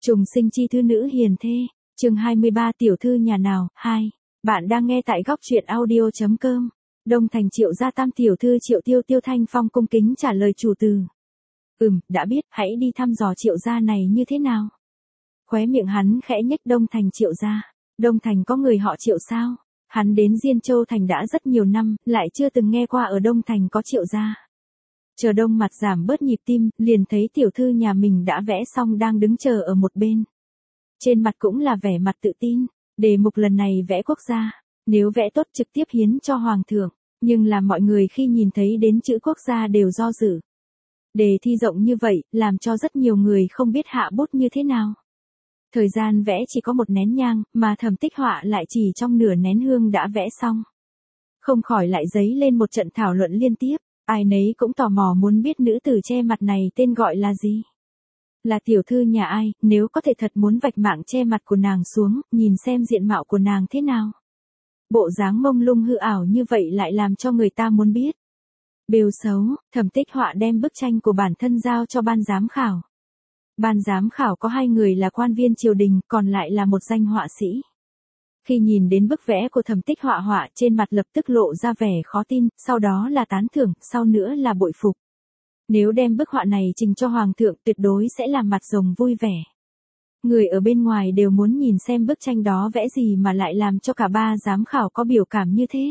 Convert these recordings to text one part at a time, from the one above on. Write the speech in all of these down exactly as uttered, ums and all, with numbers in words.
Trùng sinh chi thư nữ hiền thê, chương hai mươi ba tiểu thư nhà nào, hai. Bạn đang nghe tại góc truyện audio chấm com. Đông Thành Triệu gia tam tiểu thư Triệu Tiêu Tiêu Thanh Phong cung kính trả lời chủ từ. Ừm, đã biết, hãy đi thăm dò Triệu gia này như thế nào. Khóe miệng hắn khẽ nhếch. Đông Thành Triệu gia. Đông Thành có người họ Triệu sao? Hắn đến Diên Châu Thành đã rất nhiều năm, lại chưa từng nghe qua ở Đông Thành có Triệu gia. Chờ Đông mặt giảm bớt nhịp tim, liền thấy tiểu thư nhà mình đã vẽ xong đang đứng chờ ở một bên. Trên mặt cũng là vẻ mặt tự tin, đề mục lần này vẽ quốc gia, nếu vẽ tốt trực tiếp hiến cho hoàng thượng, nhưng là mọi người khi nhìn thấy đến chữ quốc gia đều do dự. Đề thi rộng như vậy, làm cho rất nhiều người không biết hạ bút như thế nào. Thời gian vẽ chỉ có một nén nhang, mà Thẩm Tích Họa lại chỉ trong nửa nén hương đã vẽ xong. Không khỏi lại dấy lên một trận thảo luận liên tiếp. Ai nấy cũng tò mò muốn biết nữ tử che mặt này tên gọi là gì. Là tiểu thư nhà ai, nếu có thể thật muốn vạch mạng che mặt của nàng xuống, nhìn xem diện mạo của nàng thế nào. Bộ dáng mông lung hư ảo như vậy lại làm cho người ta muốn biết. Bêu xấu, Thẩm Tích Họa đem bức tranh của bản thân giao cho ban giám khảo. Ban giám khảo có hai người là quan viên triều đình, còn lại là một danh họa sĩ. Khi nhìn đến bức vẽ của Thẩm Tích Họa họa trên mặt lập tức lộ ra vẻ khó tin, sau đó là tán thưởng, sau nữa là bội phục. Nếu đem bức họa này trình cho hoàng thượng tuyệt đối sẽ làm mặt rồng vui vẻ. Người ở bên ngoài đều muốn nhìn xem bức tranh đó vẽ gì mà lại làm cho cả ba giám khảo có biểu cảm như thế.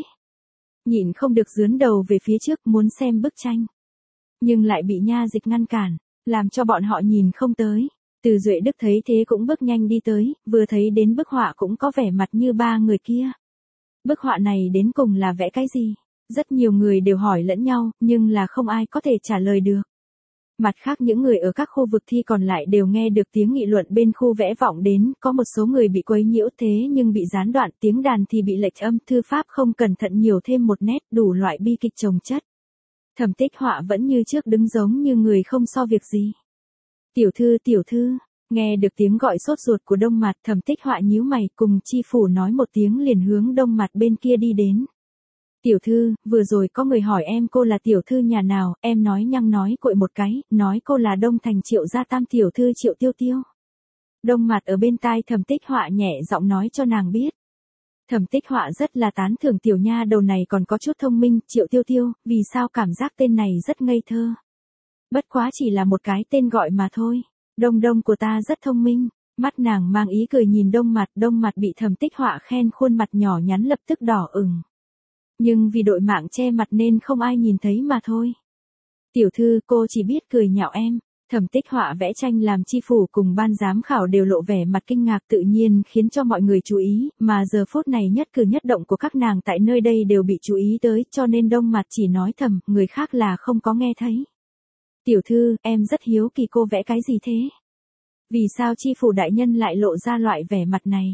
Nhịn không được dướn đầu về phía trước muốn xem bức tranh. Nhưng lại bị nha dịch ngăn cản, làm cho bọn họ nhìn không tới. Từ Duệ Đức thấy thế cũng bước nhanh đi tới, vừa thấy đến bức họa cũng có vẻ mặt như ba người kia. Bức họa này đến cùng là vẽ cái gì? Rất nhiều người đều hỏi lẫn nhau, nhưng là không ai có thể trả lời được. Mặt khác những người ở các khu vực thi còn lại đều nghe được tiếng nghị luận bên khu vẽ vọng đến, có một số người bị quấy nhiễu thế nhưng bị gián đoạn, tiếng đàn thì bị lệch âm, thư pháp không cẩn thận nhiều thêm một nét, đủ loại bi kịch chồng chất. Thẩm Tích Họa vẫn như trước đứng giống như người không so việc gì. Tiểu thư tiểu thư, nghe được tiếng gọi sốt ruột của Đông Mặt, Thẩm Tích Họa nhíu mày cùng chi phủ nói một tiếng liền hướng Đông Mặt bên kia đi đến. Tiểu thư, vừa rồi có người hỏi em cô là tiểu thư nhà nào, em nói nhăng nói cuội một cái, nói cô là Đông Thành Triệu gia tam tiểu thư Triệu Tiêu Tiêu. Đông Mặt ở bên tai Thẩm Tích Họa nhẹ giọng nói cho nàng biết. Thẩm Tích Họa rất là tán thưởng tiểu nha đầu này còn có chút thông minh, Triệu Tiêu Tiêu, vì sao cảm giác tên này rất ngây thơ. Bất quá chỉ là một cái tên gọi mà thôi. Đông Đông của ta rất thông minh. Mắt nàng mang ý cười nhìn Đông Mặt, Đông Mặt bị Thẩm Tích Họa khen khuôn mặt nhỏ nhắn lập tức đỏ ửng. Nhưng vì đội mạng che mặt nên không ai nhìn thấy mà thôi. Tiểu thư, cô chỉ biết cười nhạo em. Thẩm Tích Họa vẽ tranh làm chi phủ cùng ban giám khảo đều lộ vẻ mặt kinh ngạc tự nhiên khiến cho mọi người chú ý, mà giờ phút này nhất cử nhất động của các nàng tại nơi đây đều bị chú ý tới, cho nên Đông Mặt chỉ nói thầm, người khác là không có nghe thấy. Tiểu thư, em rất hiếu kỳ cô vẽ cái gì thế? Vì sao chi phủ đại nhân lại lộ ra loại vẻ mặt này?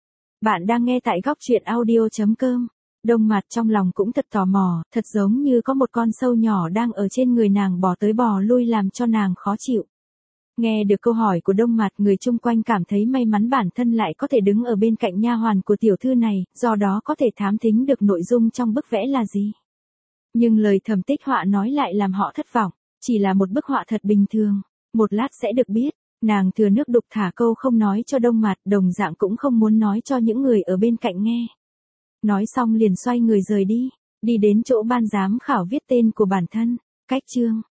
Bạn đang nghe tại góc truyện audio chấm com. Đông Mặt trong lòng cũng thật tò mò, thật giống như có một con sâu nhỏ đang ở trên người nàng bò tới bò lui làm cho nàng khó chịu. Nghe được câu hỏi của Đông Mặt, người chung quanh cảm thấy may mắn bản thân lại có thể đứng ở bên cạnh nha hoàn của tiểu thư này, do đó có thể thám thính được nội dung trong bức vẽ là gì. Nhưng lời Thẩm Tích Họa nói lại làm họ thất vọng. Chỉ là một bức họa thật bình thường, một lát sẽ được biết. Nàng thừa nước đục thả câu không nói cho Đông Mặt, đồng dạng cũng không muốn nói cho những người ở bên cạnh nghe. Nói xong liền xoay người rời đi, đi đến chỗ ban giám khảo viết tên của bản thân. Cách chương,